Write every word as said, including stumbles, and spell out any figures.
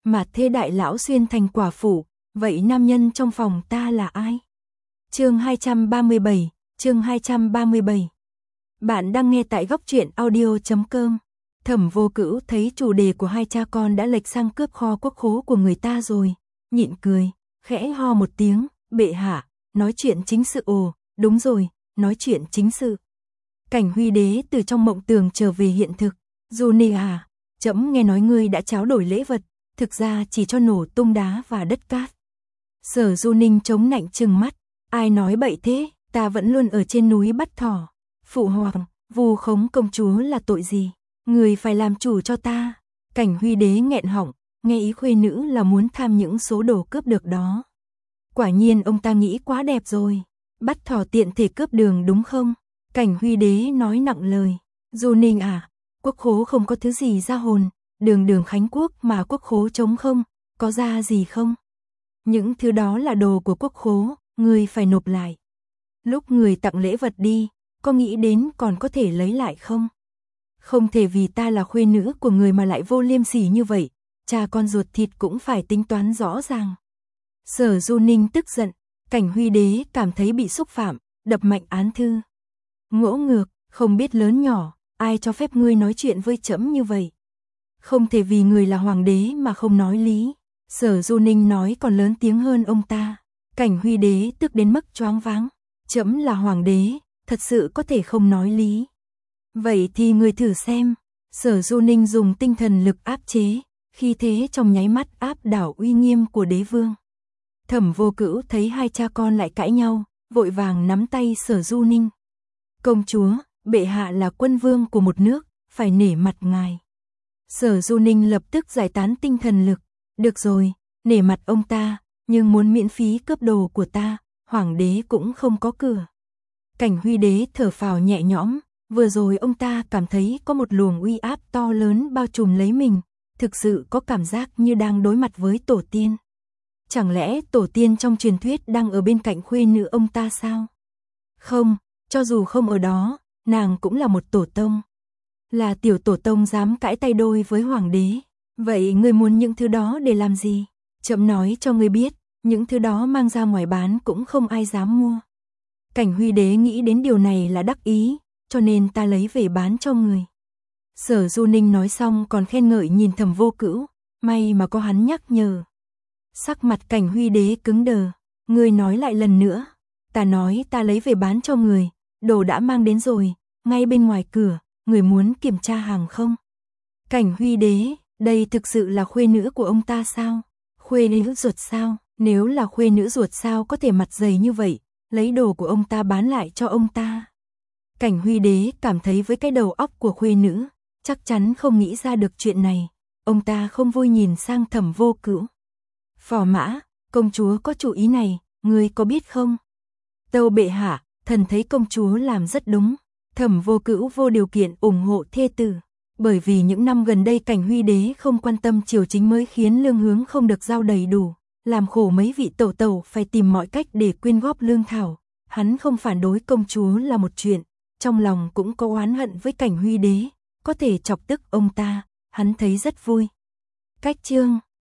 mà thê đại lão xuyên thành quả phụ, vậy nam nhân trong phòng ta là ai? Chương hai trăm ba mươi bảy, chương hai trăm ba mươi bảy. Bạn đang nghe tại góc truyện audio chấm com. Thẩm Vô Cữu thấy chủ đề của hai cha con đã lệch sang cướp kho quốc khố của người ta rồi, nhịn cười, khẽ ho một tiếng, bệ hạ, nói chuyện chính sự. Ồ, đúng rồi, nói chuyện chính sự. Cảnh Huy Đế từ trong mộng tưởng trở về hiện thực. Du Ni à, trẫm nghe nói ngươi đã tráo đổi lễ vật, thực ra chỉ cho nổ tung đá và đất cát. Sở Du Ninh chống nạnh trừng mắt, ai nói bậy thế, ta vẫn luôn ở trên núi bắt thỏ. Phụ hoàng, vu khống công chúa là tội gì? Người phải làm chủ cho ta. Cảnh Huy Đế nghẹn họng, nghe ý khuê nữ là muốn tham những số đồ cướp được đó. Quả nhiên ông ta nghĩ quá đẹp rồi. Bắt thỏ tiện thể cướp đường đúng không? Cảnh Huy Đế nói nặng lời. Du Ninh à, quốc khố không có thứ gì ra hồn, đường đường Khánh Quốc mà quốc khố trống không, có ra gì không? Những thứ đó là đồ của quốc khố, người phải nộp lại. Lúc người tặng lễ vật đi, có nghĩ đến còn có thể lấy lại không? Không thể vì ta là khuê nữ của người mà lại vô liêm sỉ như vậy, cha con ruột thịt cũng phải tính toán rõ ràng. Sở Du Ninh tức giận, Cảnh Huy Đế cảm thấy bị xúc phạm, đập mạnh án thư. Ngỗ ngược, không biết lớn nhỏ, ai cho phép ngươi nói chuyện với trẫm như vậy? Không thể vì người là hoàng đế mà không nói lý. Sở Du Ninh nói còn lớn tiếng hơn ông ta. Cảnh Huy Đế tức đến mức choáng váng. Trẫm là hoàng đế, thật sự có thể không nói lý. Vậy thì người thử xem. Sở Du Ninh dùng tinh thần lực áp chế, khi thế trong nháy mắt áp đảo uy nghiêm của đế vương. Thẩm Vô Cữu thấy hai cha con lại cãi nhau, vội vàng nắm tay Sở Du Ninh. Công chúa, bệ hạ là quân vương của một nước, phải nể mặt ngài. Sở Du Ninh lập tức giải tán tinh thần lực. Được rồi, nể mặt ông ta, nhưng muốn miễn phí cướp đồ của ta, hoàng đế cũng không có cửa. Cảnh Huy Đế thở phào nhẹ nhõm, vừa rồi ông ta cảm thấy có một luồng uy áp to lớn bao trùm lấy mình, thực sự có cảm giác như đang đối mặt với tổ tiên. Chẳng lẽ tổ tiên trong truyền thuyết đang ở bên cạnh khuê nữ ông ta sao? Không, cho dù không ở đó, nàng cũng là một tổ tông. Là tiểu tổ tông dám cãi tay đôi với hoàng đế. Vậy ngươi muốn những thứ đó để làm gì? Trẫm nói cho ngươi biết, những thứ đó mang ra ngoài bán cũng không ai dám mua. Cảnh Huy Đế nghĩ đến điều này là đắc ý, cho nên ta lấy về bán cho người. Sở Du Ninh nói xong còn khen ngợi nhìn Thẩm Vô Cữu, may mà có hắn nhắc nhở. Sắc mặt Cảnh Huy Đế cứng đờ, ngươi nói lại lần nữa. Ta nói ta lấy về bán cho người, đồ đã mang đến rồi, ngay bên ngoài cửa, người muốn kiểm tra hàng không? Cảnh Huy Đế, đây thực sự là khuê nữ của ông ta sao? Khuê nữ ruột sao? Nếu là khuê nữ ruột sao có thể mặt dày như vậy, lấy đồ của ông ta bán lại cho ông ta? Cảnh Huy Đế cảm thấy với cái đầu óc của khuê nữ, chắc chắn không nghĩ ra được chuyện này. Ông ta không vui nhìn sang Thẩm Vô Cữu. Phò mã, công chúa có chủ ý này, ngươi có biết không? Tâu bệ hạ, thần thấy công chúa làm rất đúng. Thẩm Vô Cữu vô điều kiện ủng hộ thê tử. Bởi vì những năm gần đây Cảnh Huy Đế không quan tâm triều chính mới khiến lương hướng không được giao đầy đủ, làm khổ mấy vị tẩu tẩu phải tìm mọi cách để quyên góp lương thảo. Hắn không phản đối công chúa là một chuyện, trong lòng cũng có oán hận với Cảnh Huy Đế, có thể chọc tức ông ta, hắn thấy rất vui. Cách chương